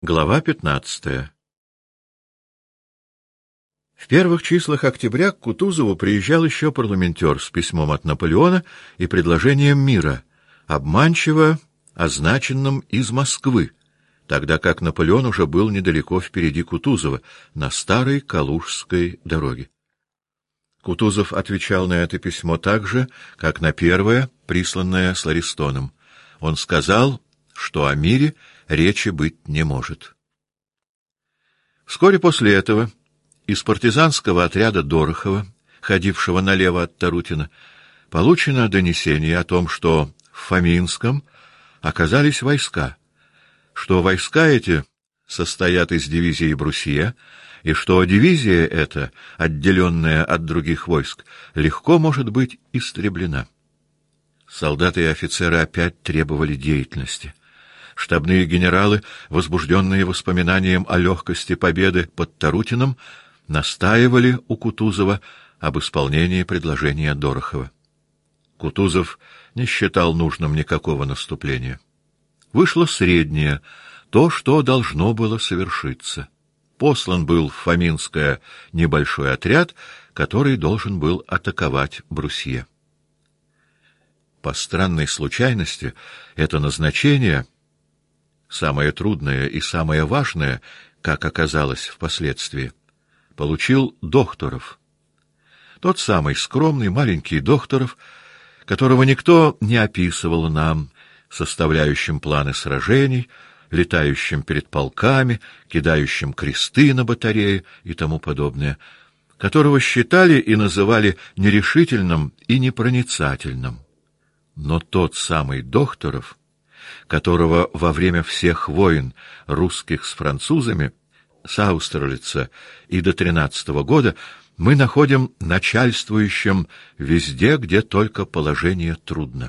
Глава 15. В первых числах октября к Кутузову приезжал еще парламентер с письмом от Наполеона и предложением мира, обманчиво означенным из Москвы, тогда как Наполеон уже был недалеко впереди Кутузова, на старой Калужской дороге. Кутузов отвечал на это письмо так же, как на первое, присланное с Ларистоном. Он сказал, что о мире речи быть не может. Вскоре после этого из партизанского отряда Дорохова, ходившего налево от Тарутина, получено донесение о том, что в Фоминском оказались войска, что войска эти состоят из дивизии Бруссье, и что дивизия эта, отделенная от других войск, легко может быть истреблена. Солдаты и офицеры опять требовали деятельности. Штабные генералы, возбужденные воспоминанием о легкости победы под Тарутином, настаивали у Кутузова об исполнении предложения Дорохова. Кутузов не считал нужным никакого наступления. Вышло среднее, то, что должно было совершиться. Послан был в Фоминское небольшой отряд, который должен был атаковать Бруссье. По странной случайности это назначение, самое трудное и самое важное, как оказалось впоследствии, получил Дохторов. Тот самый скромный маленький Дохторов, которого никто не описывал нам, составляющим планы сражений, летающим перед полками, кидающим кресты на батареи и тому подобное, которого считали и называли нерешительным и непроницательным. Но тот самый Дохторов, которого во время всех войн русских с французами, с Аустерлица и до 13-го года, мы находим начальствующим везде, где только положение трудно.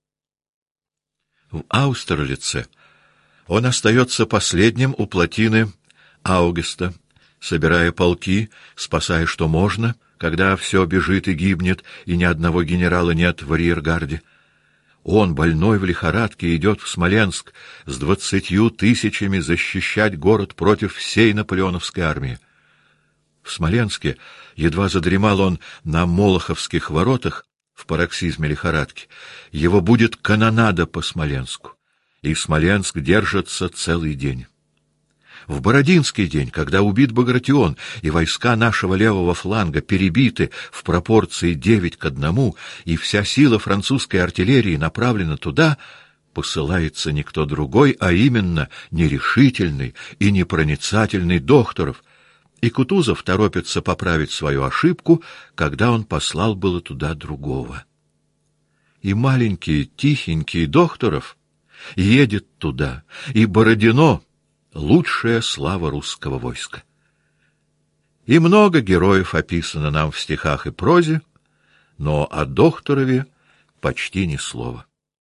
В Аустерлице он остается последним у плотины Аугуста, собирая полки, спасая что можно, когда все бежит и гибнет, и ни одного генерала нет в арьергарде. Он, больной в лихорадке, идет в Смоленск с 20 000 защищать город против всей наполеоновской армии. В Смоленске едва задремал он на Молоховских воротах в пароксизме лихорадки. Его будет канонада по Смоленску, и Смоленск держится целый день. В Бородинский день, когда убит Багратион, и войска нашего левого фланга перебиты в пропорции 9:1, и вся сила французской артиллерии направлена туда, посылается никто другой, а именно нерешительный и непроницательный Дохторов, и Кутузов торопится поправить свою ошибку, когда он послал было туда другого. И маленький, тихенький Дохторов едет туда, и Бородино — лучшая слава русского войска. И много героев описано нам в стихах и прозе, но о Дохторове почти ни слова.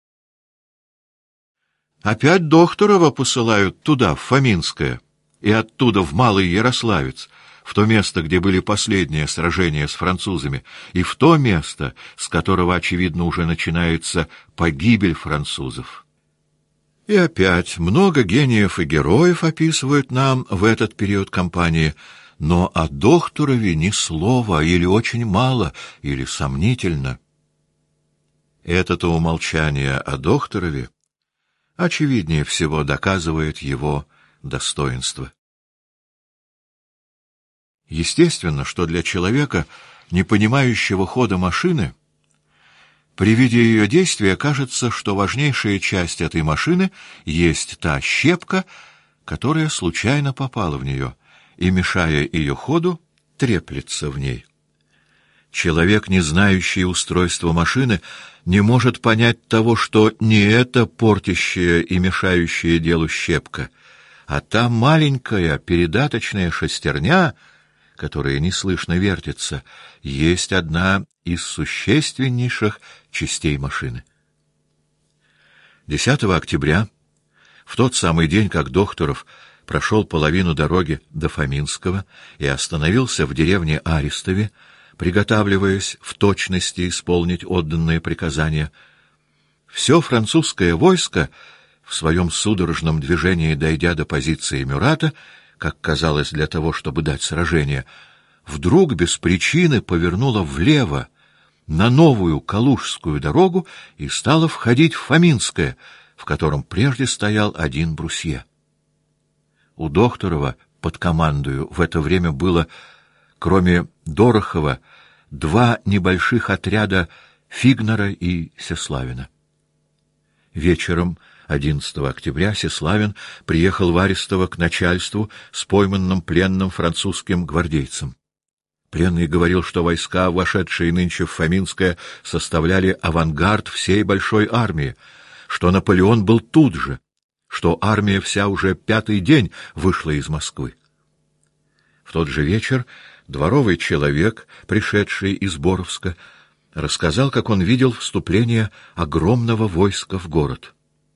Опять Дохторова посылают туда, в Фоминское, и оттуда в Малый Ярославец, в то место, где были последние сражения с французами, и в то место, с которого, очевидно, уже начинается погибель французов. И опять много гениев и героев описывают нам в этот период кампании, но о Дохторове ни слова, или очень мало, или сомнительно. Это-то умолчание о Дохторове очевиднее всего доказывает его достоинство. Естественно, что для человека, не понимающего хода машины, при виде ее действия кажется, что важнейшая часть этой машины есть та щепка, которая случайно попала в нее и, мешая ее ходу, треплется в ней. Человек, не знающий устройства машины, не может понять того, что не это портящая и мешающая делу щепка, а та маленькая передаточная шестерня, которая неслышно вертится, есть одна из существеннейших частей машины. 10 октября, в тот самый день, как Дохторов прошел половину дороги до Фоминского и остановился в деревне Арестове, приготавливаясь в точности исполнить отданные приказания, все французское войско в своем судорожном движении, дойдя до позиции Мюрата, как казалось, для того, чтобы дать сражение, вдруг без причины повернула влево на новую Калужскую дорогу и стала входить в Фоминское, в котором прежде стоял один Брусье. У Докторова под командою в это время было, кроме Дорохова, 2 небольших отряда Фигнера и Сеславина. Вечером 11 октября Сеславин приехал в Арестово к начальству с пойманным пленным французским гвардейцем. Пленный говорил, что войска, вошедшие нынче в Фоминское, составляли авангард всей большой армии, что Наполеон был тут же, что армия вся уже 5-й день вышла из Москвы. В тот же вечер дворовый человек, пришедший из Боровска, рассказал, как он видел вступление огромного войска в город.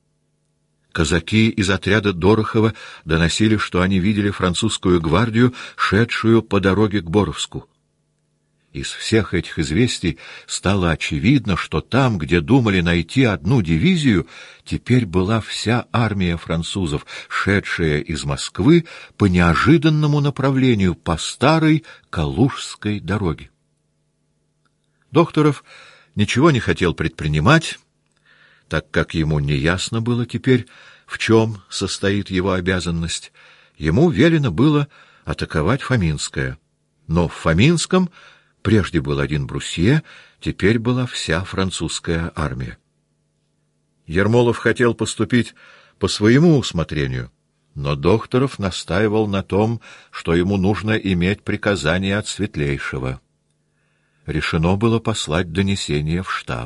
Казаки из отряда Дорохова доносили, что они видели французскую гвардию, шедшую по дороге к Боровску. Из всех этих известий стало очевидно, что там, где думали найти одну дивизию, теперь была вся армия французов, шедшая из Москвы по неожиданному направлению, по старой Калужской дороге. Докторов ничего не хотел предпринимать, так как ему неясно было теперь, в чем состоит его обязанность. Ему велено было атаковать Фоминское. Но в Фоминском прежде был один Брусье, теперь была вся французская армия. Ермолов хотел поступить по своему усмотрению, но Докторов настаивал на том, что ему нужно иметь приказание от Светлейшего. Решено было послать донесение в штаб.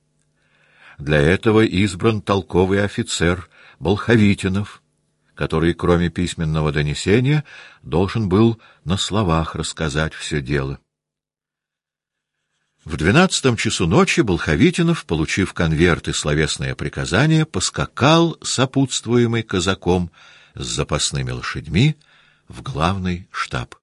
Для этого избран толковый офицер Болховитинов, который, кроме письменного донесения, должен был на словах рассказать все дело. В 12 часу ночи Болховитинов, получив конверт и словесное приказание, поскакал, сопутствуемый казаком, с запасными лошадьми, в главный штаб.